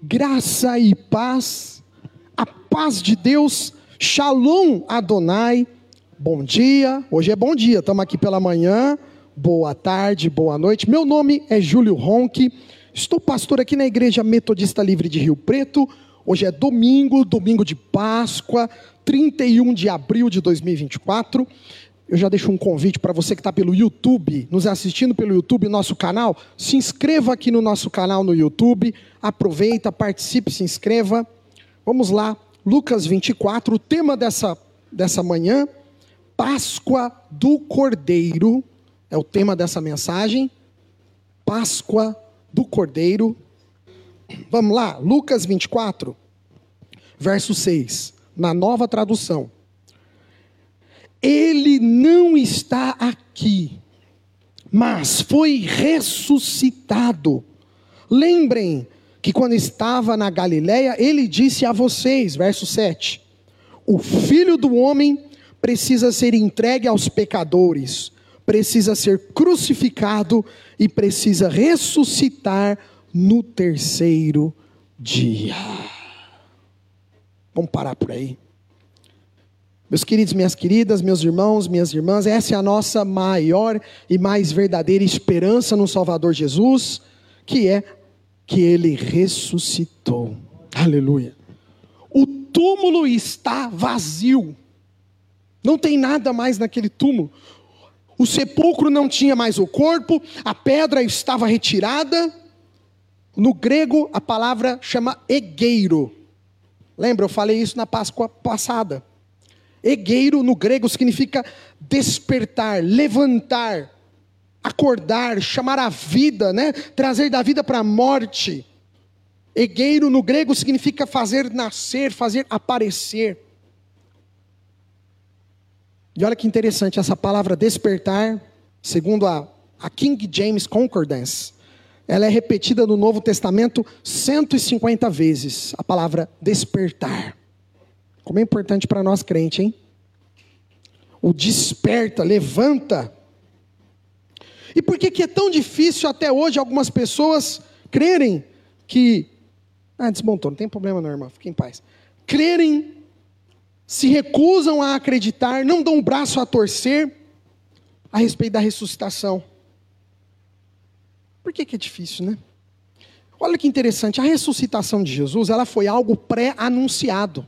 Graça e paz, a paz de Deus, Shalom Adonai, bom dia, hoje é bom dia, estamos aqui pela manhã, boa tarde, boa noite. Meu nome é Júlio Ronque, estou pastor aqui na Igreja Metodista Livre de Rio Preto. Hoje é domingo de Páscoa, 31 de abril de 2024. Eu já deixo um convite para você que está pelo YouTube, nos assistindo pelo YouTube, nosso canal. Se inscreva aqui no nosso canal no YouTube. Aproveita, participe, se inscreva. Vamos lá, Lucas 24, o tema dessa manhã, Páscoa do Cordeiro. É o tema dessa mensagem, Páscoa do Cordeiro. Vamos lá, Lucas 24, verso 6, na Nova Tradução. Ele não está aqui, mas foi ressuscitado. Lembrem que quando estava na Galileia, ele disse a vocês, verso 7, o Filho do Homem precisa ser entregue aos pecadores, precisa ser crucificado e precisa ressuscitar no terceiro dia. Vamos parar por aí. Meus queridos, minhas queridas, meus irmãos, minhas irmãs, essa é a nossa maior e mais verdadeira esperança no Salvador Jesus, que é que Ele ressuscitou. Aleluia. O túmulo está vazio. Não tem nada mais naquele túmulo. O sepulcro não tinha mais o corpo, a pedra estava retirada. No grego, a palavra chama egeiro. Lembra, eu falei isso na Páscoa passada. Egeiro no grego significa despertar, levantar, acordar, chamar a vida, né? Trazer da vida para a morte. Egeiro no grego significa fazer nascer, fazer aparecer. E olha que interessante, essa palavra despertar, segundo a King James Concordance, ela é repetida no Novo Testamento 150 vezes, a palavra despertar. Como é importante para nós crentes, hein? O desperta, levanta. E por que é tão difícil até hoje algumas pessoas crerem que... desmontou, não tem problema não, irmão, fique em paz. Crerem, se recusam a acreditar, não dão o braço a torcer a respeito da ressuscitação. Por que é difícil, né? Olha que interessante, a ressuscitação de Jesus, ela foi algo pré-anunciado.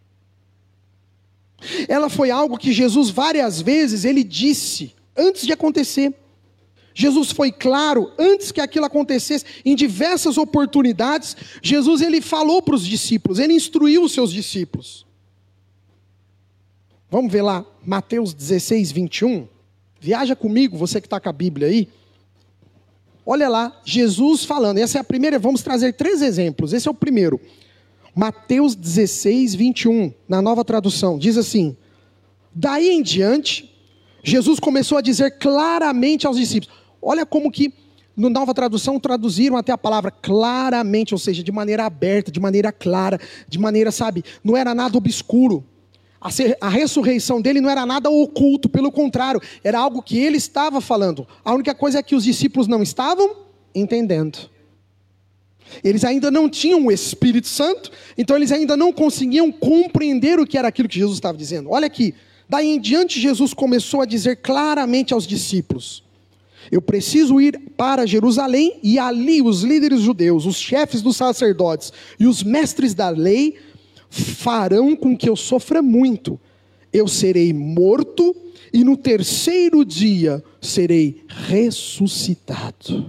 Ela foi algo que Jesus várias vezes, ele disse, antes de acontecer. Jesus foi claro, antes que aquilo acontecesse, em diversas oportunidades, Jesus ele falou para os discípulos, ele instruiu os seus discípulos. Vamos ver lá, Mateus 16, 21. Viaja comigo, você que está com a Bíblia aí. Olha lá, Jesus falando, essa é a primeira, vamos trazer 3 exemplos, esse é o primeiro. Mateus 16, 21, na Nova Tradução, diz assim: daí em diante, Jesus começou a dizer claramente aos discípulos. Olha como que, na Nova Tradução, traduziram até a palavra claramente, ou seja, de maneira aberta, de maneira clara, de maneira, não era nada obscuro. A ressurreição dele não era nada oculto, pelo contrário, era algo que ele estava falando. A única coisa é que os discípulos não estavam entendendo. Eles ainda não tinham o Espírito Santo, então eles ainda não conseguiam compreender o que era aquilo que Jesus estava dizendo. Olha aqui, daí em diante Jesus começou a dizer claramente aos discípulos: eu preciso ir para Jerusalém, e ali os líderes judeus, os chefes dos sacerdotes e os mestres da lei farão com que eu sofra muito. Eu serei morto e no terceiro dia serei ressuscitado.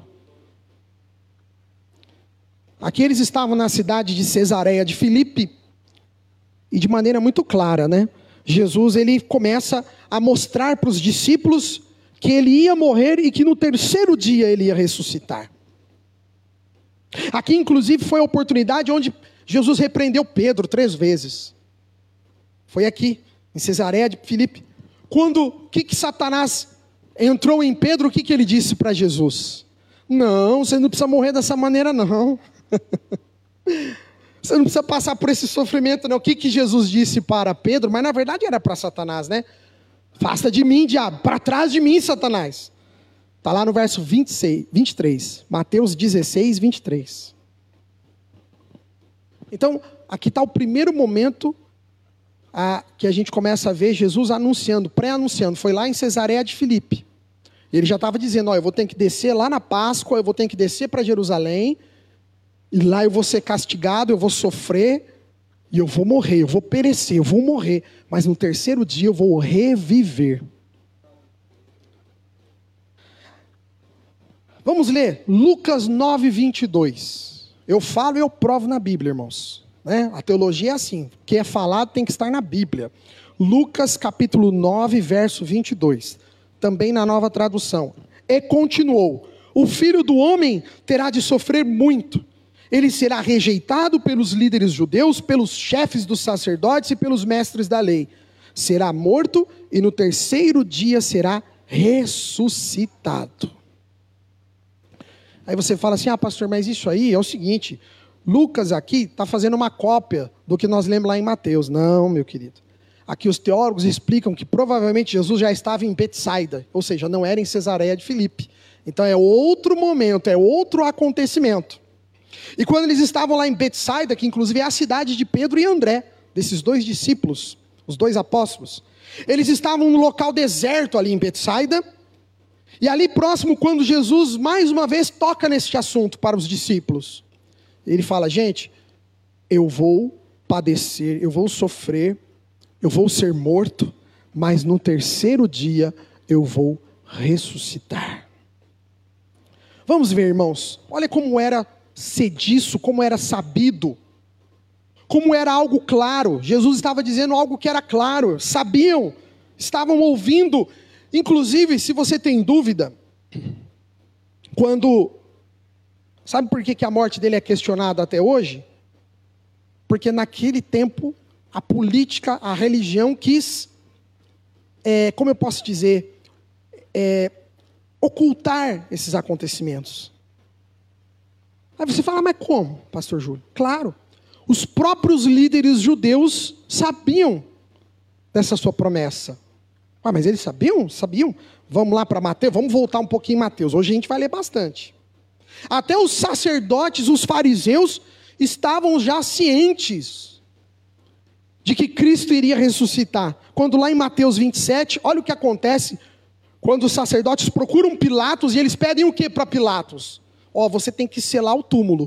Aqui eles estavam na cidade de Cesareia de Filipe, e de maneira muito clara, né? Jesus ele começa a mostrar para os discípulos que ele ia morrer e que no terceiro dia ele ia ressuscitar. Aqui inclusive foi a oportunidade onde Jesus repreendeu Pedro 3 vezes. Foi aqui, em Cesareia de Filipe. Quando que Satanás entrou em Pedro, o que ele disse para Jesus? Não, você não precisa morrer dessa maneira não. Você não precisa passar por esse sofrimento não. O que Jesus disse para Pedro? Mas na verdade era para Satanás, né? Afasta de mim, diabo, para trás de mim, Satanás. Está lá no verso 23, Mateus 16, 23. Então, aqui está o primeiro momento que a gente começa a ver Jesus anunciando, pré-anunciando. Foi lá em Cesareia de Filipe. Ele já estava dizendo, eu vou ter que descer lá na Páscoa, eu vou ter que descer para Jerusalém, e lá eu vou ser castigado, eu vou sofrer, e eu vou morrer, eu vou perecer, eu vou morrer. Mas no terceiro dia eu vou reviver. Vamos ler Lucas 9, 22. Eu falo e eu provo na Bíblia, irmãos. Né? A teologia é assim, o que é falado tem que estar na Bíblia. Lucas capítulo 9, verso 22. Também na Nova Tradução. E continuou: o Filho do Homem terá de sofrer muito. Ele será rejeitado pelos líderes judeus, pelos chefes dos sacerdotes e pelos mestres da lei. Será morto e no terceiro dia será ressuscitado. Aí você fala assim, pastor, mas isso aí é o seguinte, Lucas aqui está fazendo uma cópia do que nós lemos lá em Mateus. Não, meu querido. Aqui os teólogos explicam que provavelmente Jesus já estava em Betsaida, ou seja, não era em Cesareia de Filipe. Então é outro momento, é outro acontecimento. E quando eles estavam lá em Betsaida, que inclusive é a cidade de Pedro e André, desses dois discípulos, os dois apóstolos, eles estavam num local deserto ali em Betsaida, e ali próximo, quando Jesus mais uma vez toca nesse assunto para os discípulos, ele fala, gente, eu vou padecer, eu vou sofrer, eu vou ser morto, mas no terceiro dia eu vou ressuscitar. Vamos ver, irmãos, olha como era sediço, como era sabido, como era algo claro. Jesus estava dizendo algo que era claro, sabiam, estavam ouvindo. Inclusive, se você tem dúvida, sabe por que a morte dele é questionada até hoje? Porque naquele tempo, a política, a religião quis, como eu posso dizer, ocultar esses acontecimentos. Aí você fala, mas como, pastor Júlio? Claro, os próprios líderes judeus sabiam dessa sua promessa. Mas eles sabiam? Sabiam. Vamos lá para Mateus, vamos voltar um pouquinho em Mateus. Hoje a gente vai ler bastante. Até os sacerdotes, os fariseus, estavam já cientes de que Cristo iria ressuscitar. Quando lá em Mateus 27, olha o que acontece quando os sacerdotes procuram Pilatos e eles pedem o que para Pilatos? Você tem que selar o túmulo.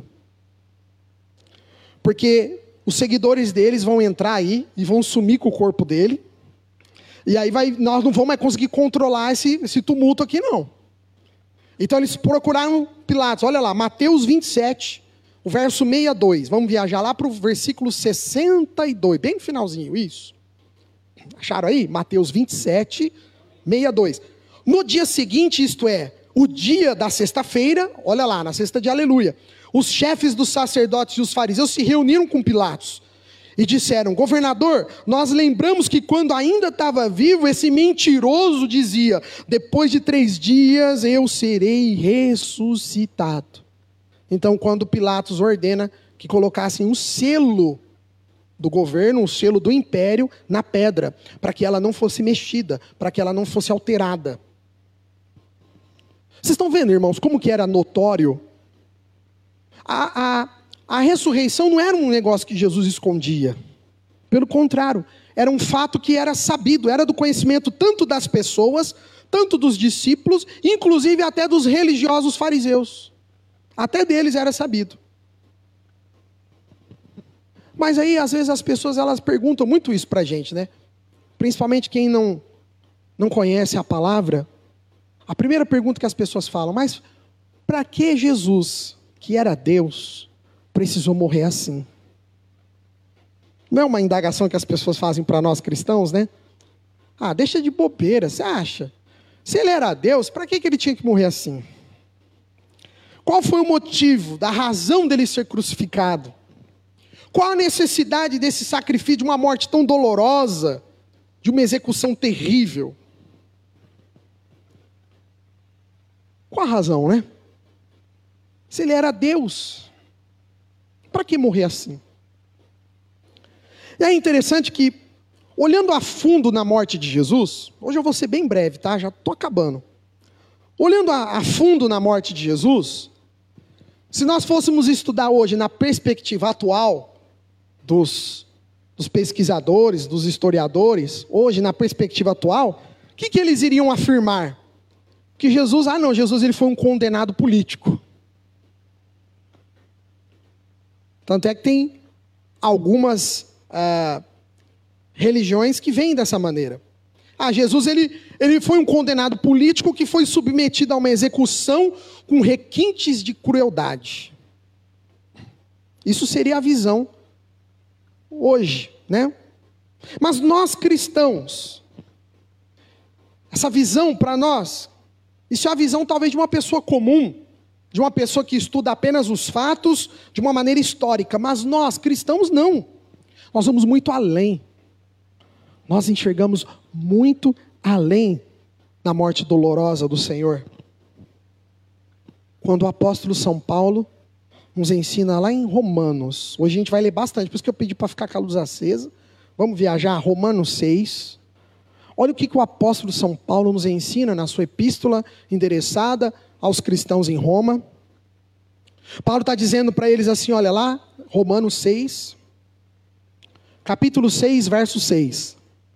Porque os seguidores deles vão entrar aí e vão sumir com o corpo dele. E aí nós não vamos mais conseguir controlar esse tumulto aqui não. Então eles procuraram Pilatos. Olha lá, Mateus 27, o verso 62. Vamos viajar lá para o versículo 62, bem no finalzinho, isso. Acharam aí? Mateus 27, 62. No dia seguinte, isto é, o dia da sexta-feira, olha lá, na sexta de aleluia, os chefes dos sacerdotes e os fariseus se reuniram com Pilatos e disseram, governador, nós lembramos que quando ainda estava vivo, esse mentiroso dizia, depois de 3 dias eu serei ressuscitado. Então quando Pilatos ordena que colocassem um selo do governo, um selo do império na pedra, para que ela não fosse mexida, para que ela não fosse alterada. Vocês estão vendo, irmãos, como que era notório? A ressurreição não era um negócio que Jesus escondia. Pelo contrário, era um fato que era sabido, era do conhecimento tanto das pessoas, tanto dos discípulos, inclusive até dos religiosos fariseus. Até deles era sabido. Mas aí, às vezes, as pessoas elas perguntam muito isso para a gente, né? Principalmente quem não conhece a palavra. A primeira pergunta que as pessoas falam, mas para que Jesus, que era Deus, precisou morrer assim? Não é uma indagação que as pessoas fazem para nós cristãos, né? Deixa de bobeira, você acha? Se ele era Deus, para que ele tinha que morrer assim? Qual foi o motivo, da razão dele ser crucificado? Qual a necessidade desse sacrifício, de uma morte tão dolorosa, de uma execução terrível? Qual a razão, né? Se ele era Deus, para que morrer assim? E é interessante que, olhando a fundo na morte de Jesus, hoje eu vou ser bem breve, tá? Já estou acabando. Olhando a fundo na morte de Jesus, se nós fôssemos estudar hoje na perspectiva atual, dos pesquisadores, dos historiadores, hoje, na perspectiva atual, o que eles iriam afirmar? Que Jesus, Jesus ele foi um condenado político. Tanto é que tem algumas religiões que vêm dessa maneira. Jesus ele foi um condenado político que foi submetido a uma execução com requintes de crueldade. Isso seria a visão hoje, né? Mas nós cristãos, essa visão para nós, isso é a visão talvez de uma pessoa comum, de uma pessoa que estuda apenas os fatos de uma maneira histórica, mas nós cristãos não. Nós vamos muito além. Nós enxergamos muito além da morte dolorosa do Senhor. Quando o apóstolo São Paulo nos ensina lá em Romanos, hoje a gente vai ler bastante, por isso que eu pedi para ficar com a luz acesa. Vamos viajar, Romanos 6. Olha o que o apóstolo São Paulo nos ensina na sua epístola endereçada aos cristãos em Roma. Paulo está dizendo para eles assim, olha lá, Romanos 6, capítulo 6, verso 6.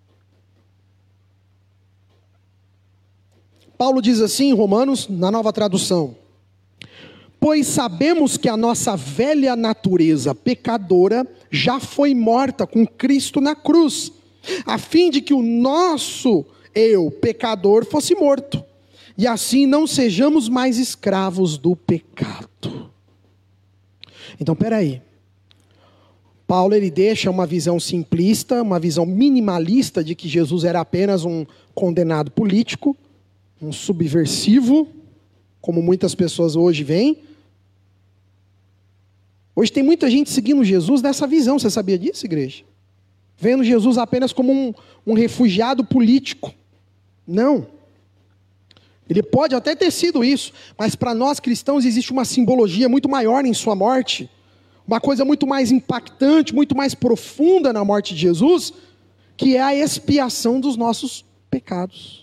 Paulo diz assim em Romanos, na Nova Tradução: pois sabemos que a nossa velha natureza pecadora já foi morta com Cristo na cruz, a fim de que o nosso eu, pecador, fosse morto, e assim não sejamos mais escravos do pecado. Então, peraí. Paulo ele deixa uma visão simplista, uma visão minimalista de que Jesus era apenas um condenado político, um subversivo, como muitas pessoas hoje veem. Hoje tem muita gente seguindo Jesus nessa visão, você sabia disso, igreja? Vendo Jesus apenas como um refugiado político. Não. Ele pode até ter sido isso, mas para nós cristãos existe uma simbologia muito maior em sua morte, uma coisa muito mais impactante, muito mais profunda na morte de Jesus, que é a expiação dos nossos pecados.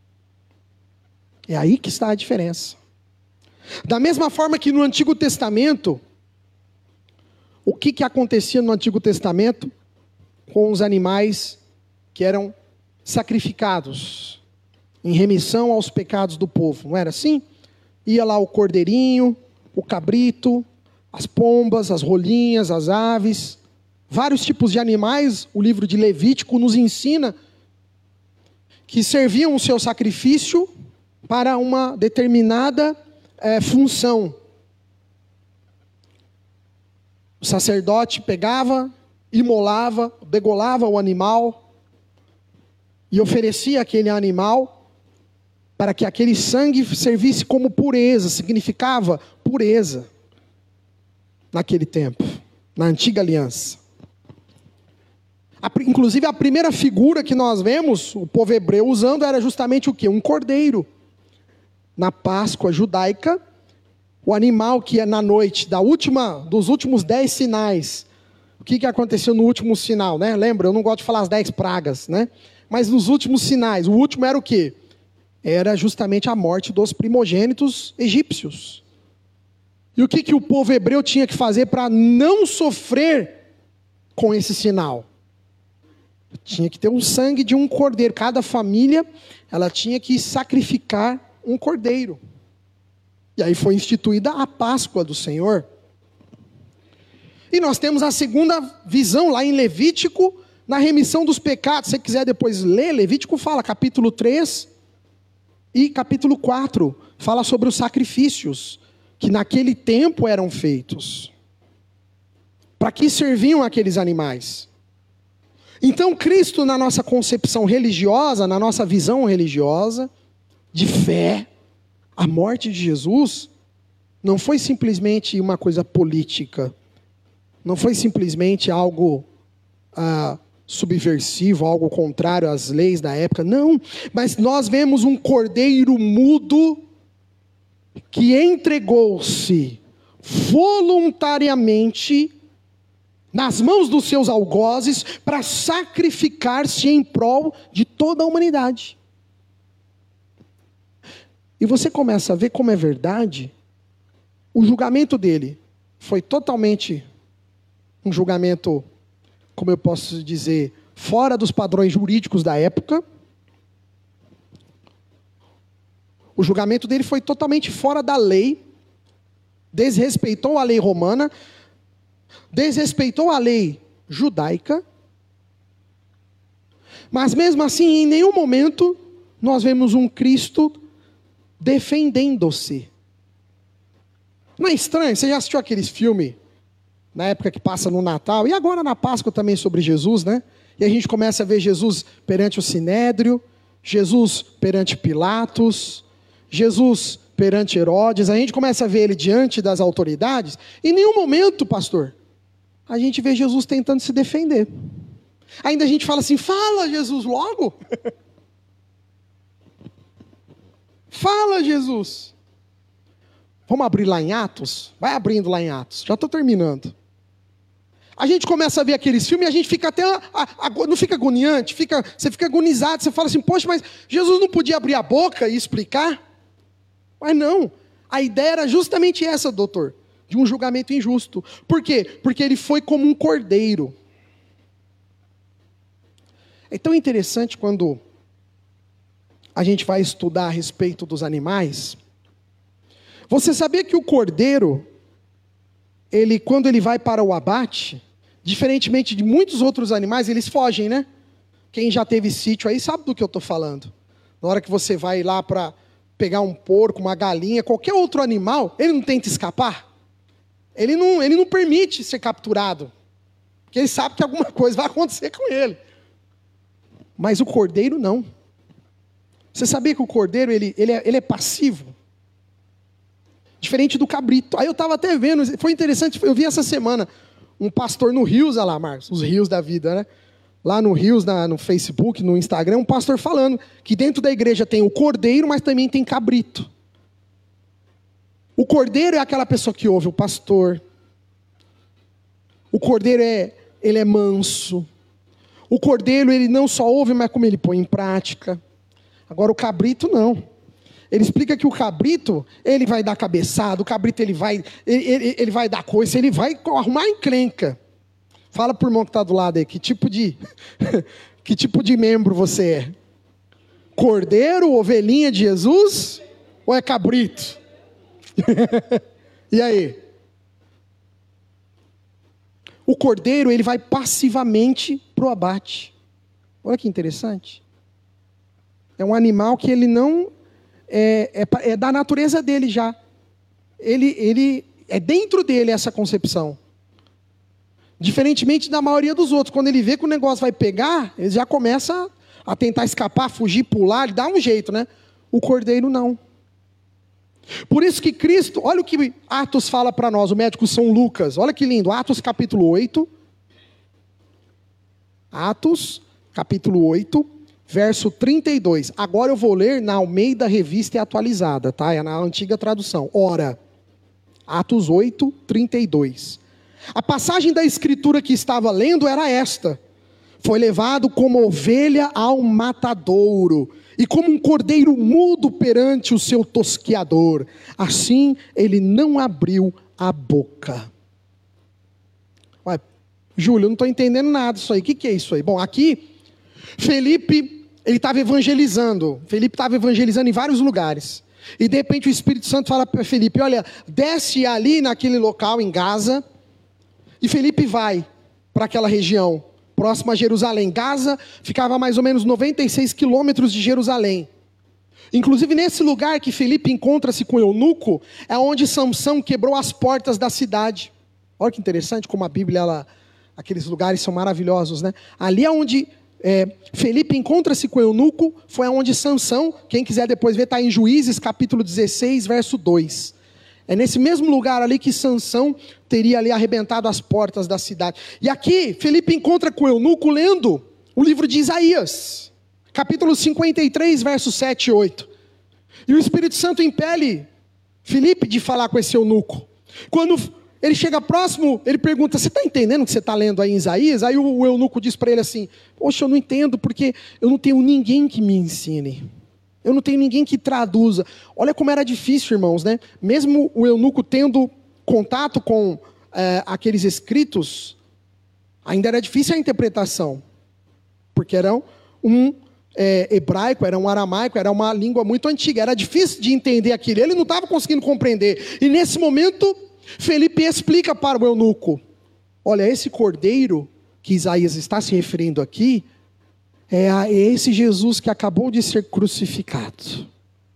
É aí que está a diferença. Da mesma forma que no Antigo Testamento, o que acontecia no Antigo Testamento com os animais que eram sacrificados em remissão aos pecados do povo, não era assim? Ia lá o cordeirinho, o cabrito, as pombas, as rolinhas, as aves, vários tipos de animais. O livro de Levítico nos ensina que serviam o seu sacrifício para uma determinada função. O sacerdote pegava, imolava, degolava o animal e oferecia aquele animal para que aquele sangue servisse como pureza, significava pureza naquele tempo, na antiga aliança. Inclusive a primeira figura que nós vemos o povo hebreu usando era justamente o quê? Um cordeiro. Na Páscoa judaica, o animal que é na noite dos últimos 10 sinais. O que aconteceu no último sinal, né? Lembra, eu não gosto de falar as 10 pragas, né? Mas nos últimos sinais, o último era o quê? Era justamente a morte dos primogênitos egípcios. E o que o povo hebreu tinha que fazer para não sofrer com esse sinal? Tinha que ter o sangue de um cordeiro. Cada família, ela tinha que sacrificar um cordeiro. E aí foi instituída a Páscoa do Senhor. E nós temos a segunda visão lá em Levítico, na remissão dos pecados. Se você quiser depois ler, Levítico fala, capítulo 3 e capítulo 4, fala sobre os sacrifícios que naquele tempo eram feitos. Para que serviam aqueles animais? Então Cristo, na nossa concepção religiosa, na nossa visão religiosa, de fé, a morte de Jesus não foi simplesmente uma coisa política, não foi simplesmente algo subversivo, algo contrário às leis da época, não, mas nós vemos um cordeiro mudo que entregou-se voluntariamente nas mãos dos seus algozes para sacrificar-se em prol de toda a humanidade. E você começa a ver como é verdade. O julgamento dele foi totalmente um julgamento como eu posso dizer, fora dos padrões jurídicos da época. O julgamento dele foi totalmente fora da lei, desrespeitou a lei romana, desrespeitou a lei judaica, mas mesmo assim, em nenhum momento, nós vemos um Cristo defendendo-se. Não é estranho? Você já assistiu aqueles filmes, na época que passa no Natal, e agora na Páscoa também sobre Jesus, né? E a gente começa a ver Jesus perante o Sinédrio, Jesus perante Pilatos, Jesus perante Herodes, a gente começa a ver ele diante das autoridades, e em nenhum momento, pastor, a gente vê Jesus tentando se defender. Ainda a gente fala assim, fala Jesus logo. Fala Jesus. Vamos abrir lá em Atos? Vai abrindo lá em Atos, já estou terminando. A gente começa a ver aqueles filmes e a gente fica até, não fica agoniante, você fica agonizado, você fala assim, poxa, mas Jesus não podia abrir a boca e explicar? Mas não, a ideia era justamente essa, doutor, de um julgamento injusto. Por quê? Porque ele foi como um cordeiro. É tão interessante quando a gente vai estudar a respeito dos animais. Você sabia que o cordeiro, quando ele vai para o abate, diferentemente de muitos outros animais, eles fogem, né? Quem já teve sítio aí sabe do que eu estou falando. Na hora que você vai lá para pegar um porco, uma galinha, qualquer outro animal, ele não tenta escapar. Ele não permite ser capturado. Porque ele sabe que alguma coisa vai acontecer com ele. Mas o cordeiro não. Você sabia que o cordeiro ele é passivo? Diferente do cabrito. Aí eu estava até vendo, foi interessante, eu vi essa semana um pastor no Rios, olha lá, Marcos, os rios da vida, né? Lá no Rios, no Facebook, no Instagram, um pastor falando que dentro da igreja tem o cordeiro, mas também tem cabrito. O cordeiro é aquela pessoa que ouve o pastor. O cordeiro ele é manso. O cordeiro, ele não só ouve, mas como ele põe em prática. Agora o cabrito não. Ele explica que o cabrito, ele vai dar cabeçada, o cabrito ele vai dar coisa, ele vai arrumar encrenca. Fala pro irmão que está do lado aí, que tipo de membro você é? Cordeiro, ovelhinha de Jesus, ou é cabrito? E aí? O cordeiro, ele vai passivamente pro abate. Olha que interessante. É um animal que ele não... É da natureza dele já. Ele é dentro dele essa concepção. Diferentemente da maioria dos outros. Quando ele vê que o negócio vai pegar, ele já começa a tentar escapar, fugir, pular, ele dá um jeito, né? O cordeiro não. Por isso que Cristo, olha o que Atos fala para nós, o médico São Lucas, olha que lindo, Atos capítulo 8, Atos capítulo 8, verso 32, agora eu vou ler na Almeida Revista e Atualizada, tá? É na antiga tradução. Ora, Atos 8, 32, a passagem da escritura que estava lendo era esta: foi levado como ovelha ao matadouro, e como um cordeiro mudo perante o seu tosqueador, assim ele não abriu a boca. Ué, Júlio, eu não estou entendendo nada disso aí. O que é isso aí? Bom, aqui, Felipe, ele estava evangelizando. Felipe estava evangelizando em vários lugares. E de repente o Espírito Santo fala para Felipe, olha, desce ali naquele local em Gaza. E Felipe vai para aquela região próxima a Jerusalém. Gaza ficava a mais ou menos 96 quilômetros de Jerusalém. Inclusive nesse lugar que Felipe encontra-se com o eunuco, é onde Samsão quebrou as portas da cidade. Olha que interessante como a Bíblia, aqueles lugares são maravilhosos, né? Ali é onde Felipe encontra-se com o eunuco, foi onde Samsão, quem quiser depois ver, está em Juízes capítulo 16, verso 2. É nesse mesmo lugar ali que Sansão teria ali arrebentado as portas da cidade. E aqui, Felipe encontra com o eunuco lendo o livro de Isaías, capítulo 53, versos 7 e 8. E o Espírito Santo impele Felipe de falar com esse eunuco. Quando ele chega próximo, ele pergunta, você está entendendo o que você está lendo aí em Isaías? Aí o eunuco diz para ele assim, poxa, eu não entendo porque eu não tenho ninguém que me ensine. Eu não tenho ninguém que traduza. Olha como era difícil, irmãos, né? Mesmo o eunuco tendo contato com aqueles escritos, Ainda era difícil a interpretação, porque era um hebraico, era um aramaico, era uma língua muito antiga, era difícil de entender aquilo, ele não estava conseguindo compreender. E nesse momento, Felipe explica para o eunuco: olha, esse cordeiro que Isaías está se referindo aqui, é a esse Jesus que acabou de ser crucificado.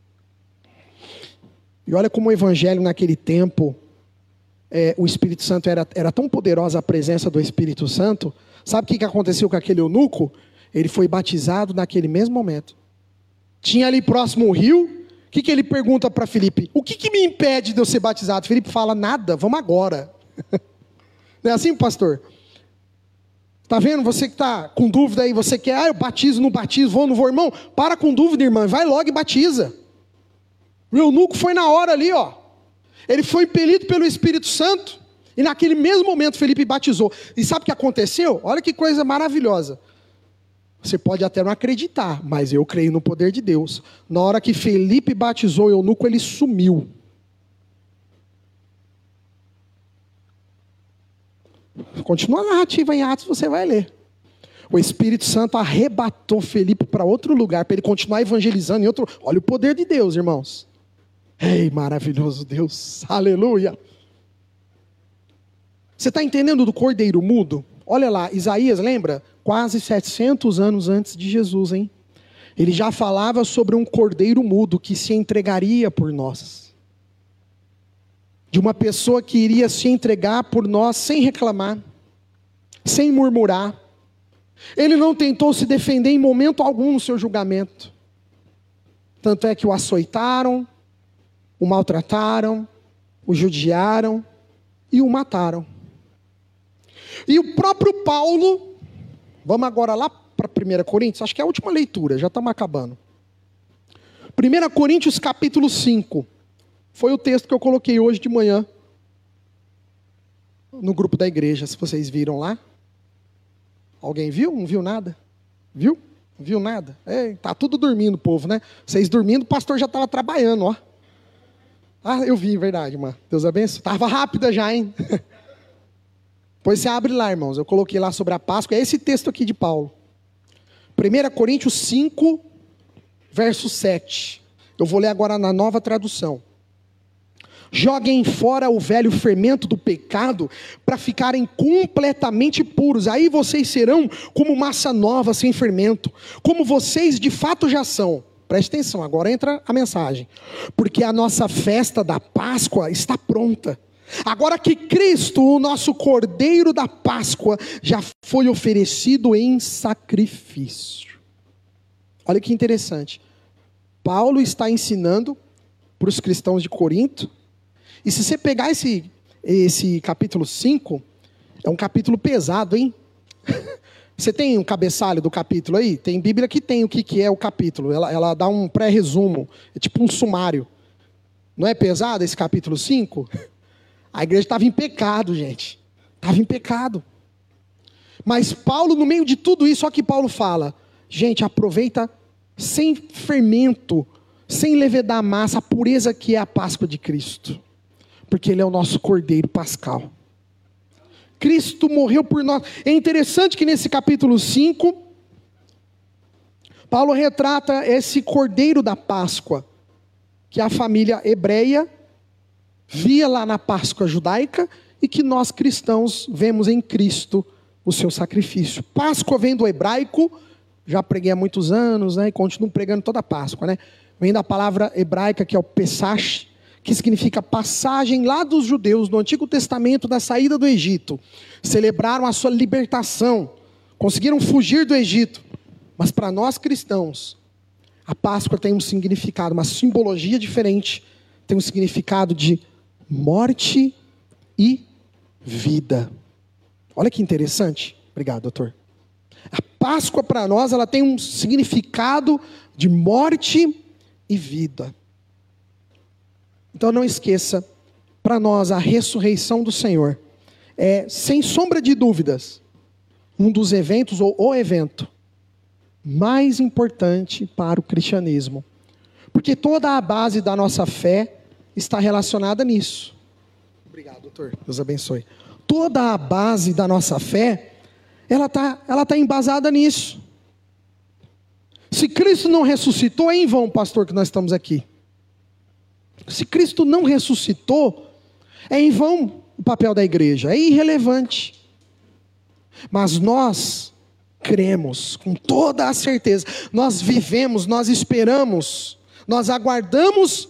E olha como o evangelho naquele tempo, o Espírito Santo era tão poderosa, a presença do Espírito Santo. Sabe o que aconteceu com aquele eunuco? Ele foi batizado naquele mesmo momento. Tinha ali próximo um rio. O que ele pergunta para Felipe? O que me impede de eu ser batizado? Felipe fala: nada, vamos agora. Não é assim, pastor? Está vendo? Você que está com dúvida aí, você quer, eu batizo, não batizo, vou, não vou, irmão? Para com dúvida, irmão, vai logo e batiza. O eunuco foi na hora ali, ó. Ele foi impelido pelo Espírito Santo, e naquele mesmo momento Felipe batizou. E sabe o que aconteceu? Olha que coisa maravilhosa. Você pode até não acreditar, mas eu creio no poder de Deus. Na hora que Felipe batizou o eunuco, ele sumiu. Continua a narrativa em Atos, você vai ler. O Espírito Santo arrebatou Felipe para outro lugar, para ele continuar evangelizando em outro. Olha o poder de Deus, irmãos. Ei, maravilhoso Deus, aleluia. Você está entendendo do cordeiro mudo? Olha lá, Isaías, lembra? Quase 700 anos antes de Jesus, hein? Ele já falava sobre um cordeiro mudo que se entregaria por nós. De uma pessoa que iria se entregar por nós sem reclamar, sem murmurar. Ele não tentou se defender em momento algum no seu julgamento. Tanto é que o açoitaram, o maltrataram, o judiaram e o mataram. E o próprio Paulo, vamos agora lá para 1 Coríntios, acho que é a última leitura, já estamos acabando. 1 Coríntios capítulo 5, foi o texto que eu coloquei hoje de manhã, no grupo da igreja, se vocês viram lá. Alguém viu? Não viu nada? Viu? Não viu nada? Tá tudo dormindo o povo, né? Vocês dormindo, o pastor já estava trabalhando, ó. Ah, eu vi, verdade, irmã. Deus abençoe. Estava rápida já, hein? Pois você abre lá, irmãos. Eu coloquei lá sobre a Páscoa. É esse texto aqui de Paulo. 1 Coríntios 5, verso 7. Eu vou ler agora na Nova Tradução. Joguem fora o velho fermento do pecado para ficarem completamente puros. Aí vocês serão como massa nova sem fermento, como vocês de fato já são. Preste atenção, agora entra a mensagem. Porque a nossa festa da Páscoa está pronta. Agora que Cristo, o nosso Cordeiro da Páscoa, já foi oferecido em sacrifício. Olha que interessante. Paulo está ensinando para os cristãos de Corinto. E se você pegar esse capítulo 5, é um capítulo pesado, hein? Você tem um cabeçalho do capítulo aí? Tem Bíblia que tem o que é o capítulo. Ela dá um pré-resumo, é tipo um sumário. Não é pesado esse capítulo 5? A igreja estava em pecado, gente. Estava em pecado. Mas Paulo, no meio de tudo isso, olha que Paulo fala. Gente, aproveita sem fermento, sem levedar a massa, a pureza que é a Páscoa de Cristo. Porque Ele é o nosso Cordeiro Pascal. Cristo morreu por nós. É interessante que nesse capítulo 5, Paulo retrata esse Cordeiro da Páscoa, que a família hebreia via lá na Páscoa judaica, e que nós cristãos vemos em Cristo o seu sacrifício. Páscoa vem do hebraico, já preguei há muitos anos, né, e continuo pregando toda a Páscoa, né? Vem da palavra hebraica que é o Pesach, que significa passagem lá dos judeus no Antigo Testamento da saída do Egito. Celebraram a sua libertação, conseguiram fugir do Egito. Mas para nós cristãos, a Páscoa tem um significado, uma simbologia diferente. Tem um significado de morte e vida. Olha que interessante. Obrigado, doutor. A Páscoa para nós, ela tem um significado de morte e vida. Então não esqueça, para nós a ressurreição do Senhor é, sem sombra de dúvidas, um dos eventos ou o evento mais importante para o cristianismo. Porque toda a base da nossa fé está relacionada nisso. Obrigado, doutor. Deus abençoe. Toda a base da nossa fé ela tá embasada nisso. Se Cristo não ressuscitou, é em vão, pastor, que nós estamos aqui. Se Cristo não ressuscitou, é em vão o papel da igreja, é irrelevante. Mas nós cremos com toda a certeza, nós vivemos, nós esperamos, nós aguardamos,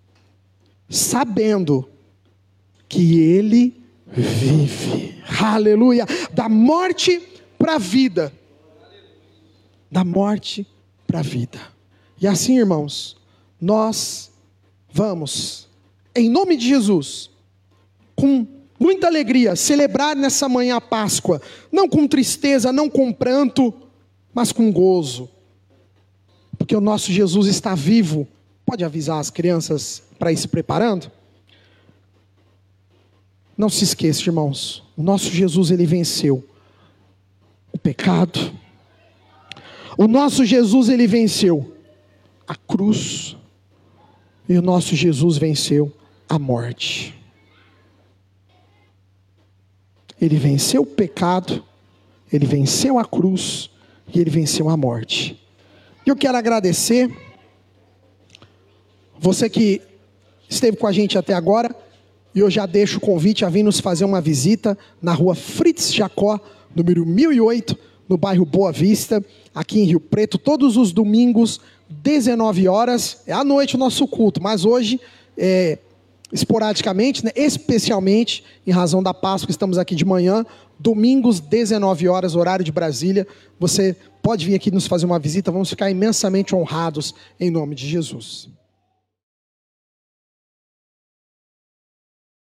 sabendo que Ele vive. Aleluia! Da morte para a vida. Da morte para a vida. E assim, irmãos, nós vamos, em nome de Jesus, com muita alegria, celebrar nessa manhã a Páscoa, não com tristeza, não com pranto, mas com gozo, porque o nosso Jesus está vivo. Pode avisar as crianças para ir se preparando? Não se esqueça, irmãos, o nosso Jesus, Ele venceu o pecado, o nosso Jesus, Ele venceu a cruz, e o nosso Jesus venceu a morte. Ele venceu o pecado, Ele venceu a cruz, e Ele venceu a morte. E eu quero agradecer você que esteve com a gente até agora, e eu já deixo o convite a vir nos fazer uma visita na rua Fritz Jacó, número 1008, no bairro Boa Vista, aqui em Rio Preto, todos os domingos, 19 horas, é à noite o nosso culto, mas hoje, esporadicamente, né, especialmente em razão da Páscoa, estamos aqui de manhã, domingos, 19 horas, horário de Brasília. Você pode vir aqui nos fazer uma visita, vamos ficar imensamente honrados em nome de Jesus.